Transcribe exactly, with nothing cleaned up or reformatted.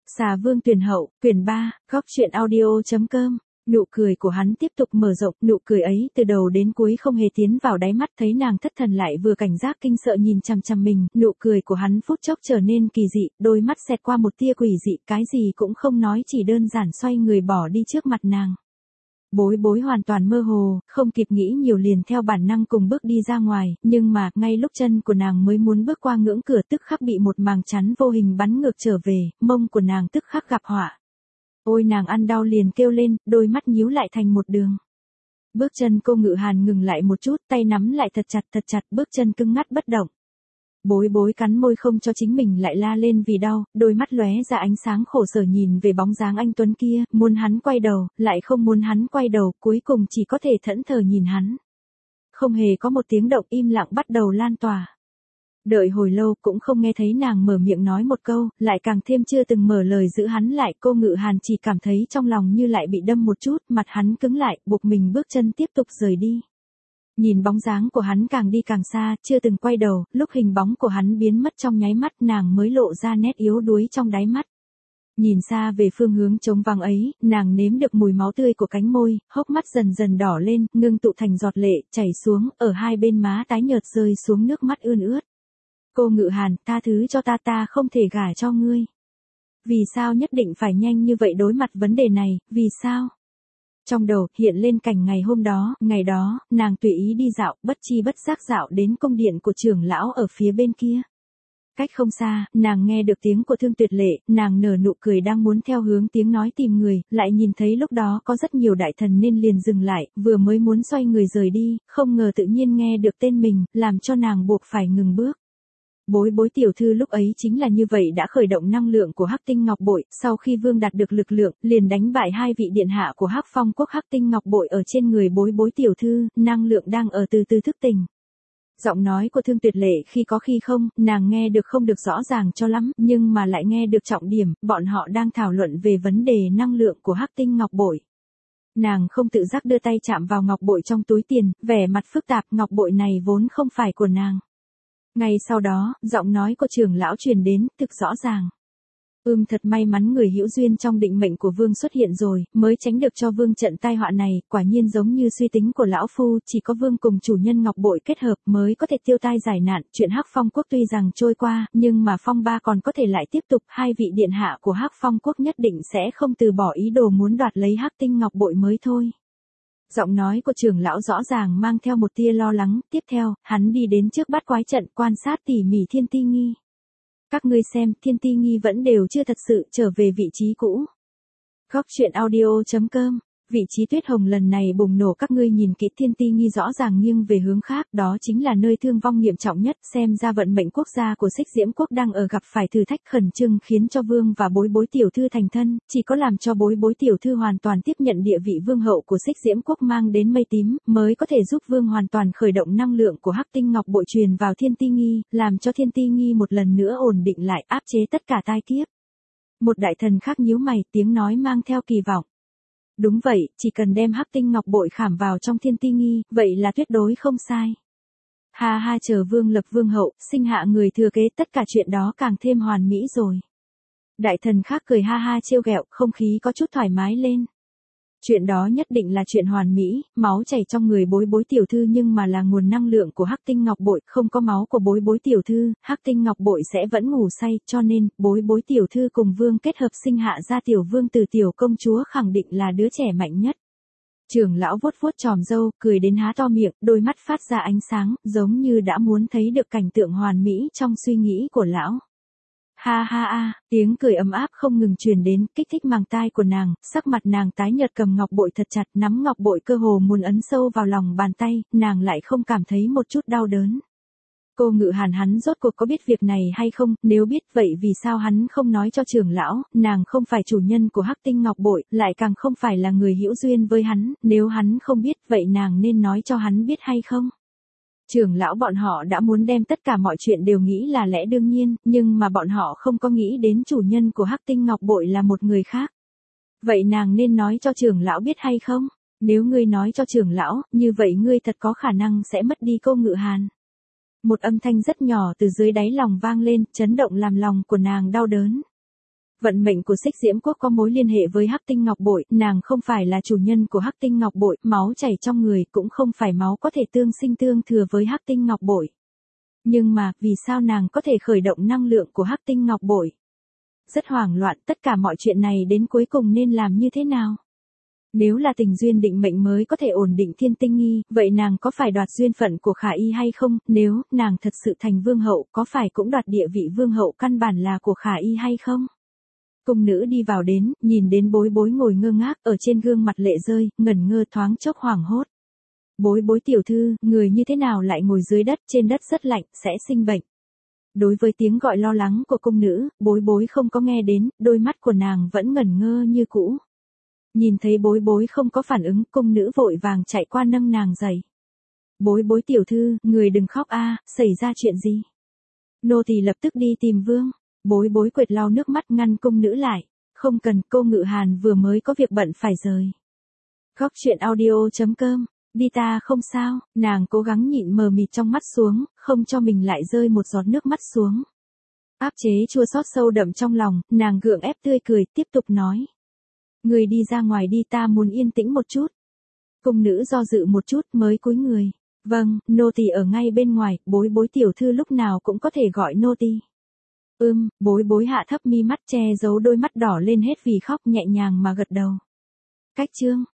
Xà Vương Tuyển Hậu, quyển ba, góc truyện audio.com. Nụ cười của hắn tiếp tục mở rộng, nụ cười ấy từ đầu đến cuối không hề tiến vào đáy mắt, thấy nàng thất thần lại vừa cảnh giác kinh sợ nhìn chằm chằm mình, nụ cười của hắn phút chốc trở nên kỳ dị, đôi mắt xẹt qua một tia quỷ dị, cái gì cũng không nói, chỉ đơn giản xoay người bỏ đi trước mặt nàng. Bối bối hoàn toàn mơ hồ, không kịp nghĩ nhiều liền theo bản năng cùng bước đi ra ngoài, nhưng mà, ngay lúc chân của nàng mới muốn bước qua ngưỡng cửa tức khắc bị một màng chắn vô hình bắn ngược trở về, mông của nàng tức khắc gặp họa. Ôi nàng ăn đau liền kêu lên, đôi mắt nhíu lại thành một đường. Bước chân cô Ngự Hàn ngừng lại một chút, tay nắm lại thật chặt thật chặt, bước chân cứng ngắt bất động. Bối bối cắn môi không cho chính mình lại la lên vì đau, đôi mắt lóe ra ánh sáng khổ sở nhìn về bóng dáng anh tuấn kia, muốn hắn quay đầu, lại không muốn hắn quay đầu, cuối cùng chỉ có thể thẫn thờ nhìn hắn. Không hề có một tiếng động, im lặng bắt đầu lan tỏa. Đợi hồi lâu cũng không nghe thấy nàng mở miệng nói một câu, lại càng thêm chưa từng mở lời giữ hắn lại, cô Ngự Hàn chỉ cảm thấy trong lòng như lại bị đâm một chút, mặt hắn cứng lại, buộc mình bước chân tiếp tục rời đi. Nhìn bóng dáng của hắn càng đi càng xa, chưa từng quay đầu, lúc hình bóng của hắn biến mất trong nháy mắt nàng mới lộ ra nét yếu đuối trong đáy mắt. Nhìn xa về phương hướng trống vắng ấy, nàng nếm được mùi máu tươi của cánh môi, hốc mắt dần dần đỏ lên, ngưng tụ thành giọt lệ, chảy xuống, ở hai bên má tái nhợt rơi xuống nước mắt ươn ướt. Cô Ngự Hàn, tha thứ cho ta, ta không thể gả cho ngươi. Vì sao nhất định phải nhanh như vậy đối mặt vấn đề này, vì sao? Trong đầu, hiện lên cảnh ngày hôm đó, ngày đó, nàng tùy ý đi dạo, bất chi bất giác dạo đến cung điện của trưởng lão ở phía bên kia. Cách không xa, nàng nghe được tiếng của Thương Tuyệt Lệ, nàng nở nụ cười đang muốn theo hướng tiếng nói tìm người, lại nhìn thấy lúc đó có rất nhiều đại thần nên liền dừng lại, vừa mới muốn xoay người rời đi, không ngờ tự nhiên nghe được tên mình, làm cho nàng buộc phải ngừng bước. Bối bối tiểu thư lúc ấy chính là như vậy đã khởi động năng lượng của Hắc Tinh Ngọc Bội, sau khi vương đạt được lực lượng, liền đánh bại hai vị điện hạ của Hắc Phong quốc. Hắc Tinh Ngọc Bội ở trên người bối bối tiểu thư, năng lượng đang ở từ từ thức tỉnh. Giọng nói của Thương Tuyệt Lệ khi có khi không, nàng nghe được không được rõ ràng cho lắm, nhưng mà lại nghe được trọng điểm, bọn họ đang thảo luận về vấn đề năng lượng của Hắc Tinh Ngọc Bội. Nàng không tự giác đưa tay chạm vào ngọc bội trong túi tiền, vẻ mặt phức tạp, ngọc bội này vốn không phải của nàng. Ngay sau đó, giọng nói của trưởng lão truyền đến, thực rõ ràng. Ưm thật may mắn người hữu duyên trong định mệnh của vương xuất hiện rồi, mới tránh được cho vương trận tai họa này, quả nhiên giống như suy tính của lão phu, chỉ có vương cùng chủ nhân ngọc bội kết hợp mới có thể tiêu tai giải nạn, chuyện Hắc Phong quốc tuy rằng trôi qua, nhưng mà phong ba còn có thể lại tiếp tục, hai vị điện hạ của Hắc Phong quốc nhất định sẽ không từ bỏ ý đồ muốn đoạt lấy Hắc Tinh Ngọc Bội mới thôi. Giọng nói của trưởng lão rõ ràng mang theo một tia lo lắng, tiếp theo, hắn đi đến trước bát quái trận quan sát tỉ mỉ Thiên Ti Nghi. Các ngươi xem, Thiên Ti Nghi vẫn đều chưa thật sự trở về vị trí cũ. Góc truyện audio.com. Vị trí Tuyết Hồng lần này bùng nổ, các ngươi nhìn kỹ, Thiên Ti Nghi rõ ràng nghiêng về hướng khác, đó chính là nơi thương vong nghiêm trọng nhất, xem ra vận mệnh quốc gia của Xích Diễm quốc đang ở gặp phải thử thách khẩn trương, khiến cho vương và bối bối tiểu thư thành thân, chỉ có làm cho bối bối tiểu thư hoàn toàn tiếp nhận địa vị vương hậu của Xích Diễm quốc mang đến mây tím, mới có thể giúp vương hoàn toàn khởi động năng lượng của Hắc Tinh Ngọc Bội truyền vào Thiên Ti Nghi, làm cho Thiên Ti Nghi một lần nữa ổn định lại, áp chế tất cả tai kiếp. Một đại thần khác nhíu mày, tiếng nói mang theo kỳ vọng. Đúng vậy, chỉ cần đem Hắc Tinh Ngọc Bội khảm vào trong Thiên Ti Nghi, vậy là tuyệt đối không sai. Ha ha, chờ vương lập vương hậu, sinh hạ người thừa kế, tất cả chuyện đó càng thêm hoàn mỹ rồi. Đại thần khác cười ha ha trêu ghẹo, không khí có chút thoải mái lên. Chuyện đó nhất định là chuyện hoàn mỹ, máu chảy trong người bối bối tiểu thư nhưng mà là nguồn năng lượng của Hắc Tinh Ngọc Bội, không có máu của bối bối tiểu thư, Hắc Tinh Ngọc Bội sẽ vẫn ngủ say, cho nên, bối bối tiểu thư cùng vương kết hợp sinh hạ ra tiểu vương từ tiểu công chúa khẳng định là đứa trẻ mạnh nhất. Trưởng lão vuốt vuốt chòm râu, cười đến há to miệng, đôi mắt phát ra ánh sáng, giống như đã muốn thấy được cảnh tượng hoàn mỹ trong suy nghĩ của lão. Ha ha a, tiếng cười ấm áp không ngừng truyền đến, kích thích màng tai của nàng, sắc mặt nàng tái nhợt cầm ngọc bội thật chặt, nắm ngọc bội cơ hồ muốn ấn sâu vào lòng bàn tay, nàng lại không cảm thấy một chút đau đớn. Cô Ngự Hàn, hắn rốt cuộc có biết việc này hay không, nếu biết vậy vì sao hắn không nói cho trưởng lão, nàng không phải chủ nhân của Hắc Tinh Ngọc Bội, lại càng không phải là người hữu duyên với hắn, nếu hắn không biết vậy nàng nên nói cho hắn biết hay không? Trưởng lão bọn họ đã muốn đem tất cả mọi chuyện đều nghĩ là lẽ đương nhiên, nhưng mà bọn họ không có nghĩ đến chủ nhân của Hắc Tinh Ngọc Bội là một người khác. Vậy nàng nên nói cho trưởng lão biết hay không? Nếu ngươi nói cho trưởng lão, như vậy ngươi thật có khả năng sẽ mất đi cô Ngự Hàn. Một âm thanh rất nhỏ từ dưới đáy lòng vang lên, chấn động làm lòng của nàng đau đớn. Vận mệnh của Xích Diễm Quốc có mối liên hệ với Hắc Tinh Ngọc Bội, nàng không phải là chủ nhân của Hắc Tinh Ngọc Bội, máu chảy trong người cũng không phải máu có thể tương sinh tương thừa với Hắc Tinh Ngọc Bội. Nhưng mà, vì sao nàng có thể khởi động năng lượng của Hắc Tinh Ngọc Bội? Rất hoảng loạn, tất cả mọi chuyện này đến cuối cùng nên làm như thế nào? Nếu là tình duyên định mệnh mới có thể ổn định Thiên Tinh Nghi, vậy nàng có phải đoạt duyên phận của Khả Y hay không? Nếu nàng thật sự thành vương hậu, có phải cũng đoạt địa vị vương hậu căn bản là của Khả Y hay không? Cung nữ đi vào đến, nhìn đến Bối Bối ngồi ngơ ngác ở trên gương mặt lệ rơi, ngẩn ngơ thoáng chốc hoảng hốt. Bối Bối tiểu thư, người như thế nào lại ngồi dưới đất, trên đất rất lạnh, sẽ sinh bệnh. Đối với tiếng gọi lo lắng của cung nữ, Bối Bối không có nghe đến, đôi mắt của nàng vẫn ngẩn ngơ như cũ. Nhìn thấy Bối Bối không có phản ứng, cung nữ vội vàng chạy qua nâng nàng dậy. Bối Bối tiểu thư, người đừng khóc a, xảy ra chuyện gì? Nô tỳ lập tức đi tìm vương. Bối Bối quệt lau nước mắt ngăn cung nữ lại. Không cần, cô Ngự Hàn vừa mới có việc bận phải rời. Góc truyện audio chấm com, đi ta không sao, nàng cố gắng nhịn mờ mịt trong mắt xuống, không cho mình lại rơi một giọt nước mắt xuống. Áp chế chua xót sâu đậm trong lòng, nàng gượng ép tươi cười, tiếp tục nói. Người đi ra ngoài đi, ta muốn yên tĩnh một chút. Cung nữ do dự một chút mới cúi người. Vâng, nô tỳ ở ngay bên ngoài, Bối Bối tiểu thư lúc nào cũng có thể gọi nô tỳ. Ưm, Bối Bối hạ thấp mi mắt che giấu đôi mắt đỏ lên hết vì khóc, nhẹ nhàng mà gật đầu. Cách chương